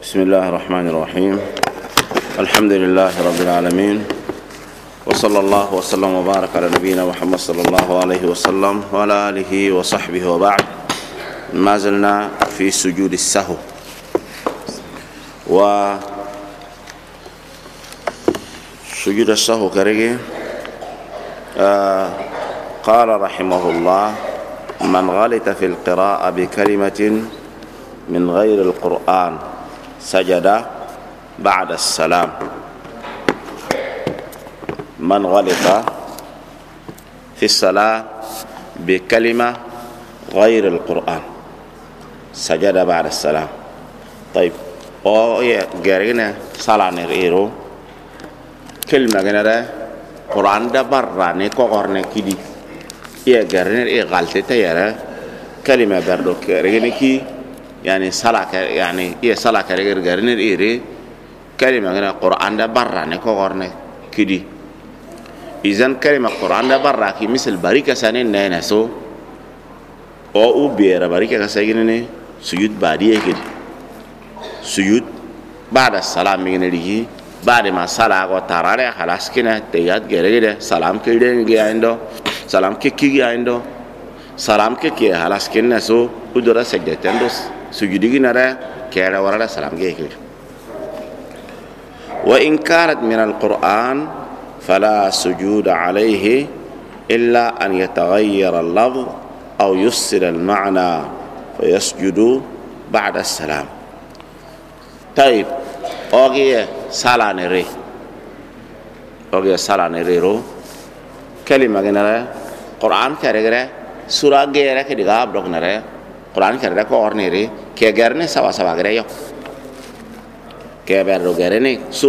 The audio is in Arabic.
بسم الله الرحمن الرحيم. الحمد لله رب العالمين، وصلى الله وسلم وبارك على نبينا محمد صلى الله عليه وسلم وعلى آله وصحبه وبعد. ما زلنا في سجود السهو، وسجود السهو كريجي قال رحمه الله: من غلط في القراءة بكلمة من غير القرآن سجد بعد السلام. من غلط في الصلاة بكلمة غير القرآن سجد بعد السلام. طيب، او غيرنا صلاة نريرو كلمة غيرنا قرآن دا براني كوغورني كيدي غيرنا غلطة تيارا كلمة بردو غيرنا كي يعني صلاة يعني صلاة غيرنا إيري كلمة غيرنا قرآن دا براني كوغورني كيدي. إذن كلمة قرآن دا براكي مثل باريكا سانين نينسو او بيرا باريكا كسايني سجود بعديه كده، سجود بعد السلام مينيجي بعد ما صلاه وترى خلاص كده تيات غيره سلام كده عنده سلام كيكي عنده سلام كيكي خلاص كده سو ودرا سجدتين دوس سجودي نرى كده ورا سلام كده. وإن كانت من القرآن فلا سجود عليه إلا أن يتغير اللفظ أو يفسد المعنى فيسجد بعد السلام. طيب، أوكي صلاة نري رو كلمة نرى قرآن كرجرة سورة غيره كديغا بلوك نرى قرآن كرجرة كور نري كيغرني سوا سوا غيره يو كيبر رو غيرني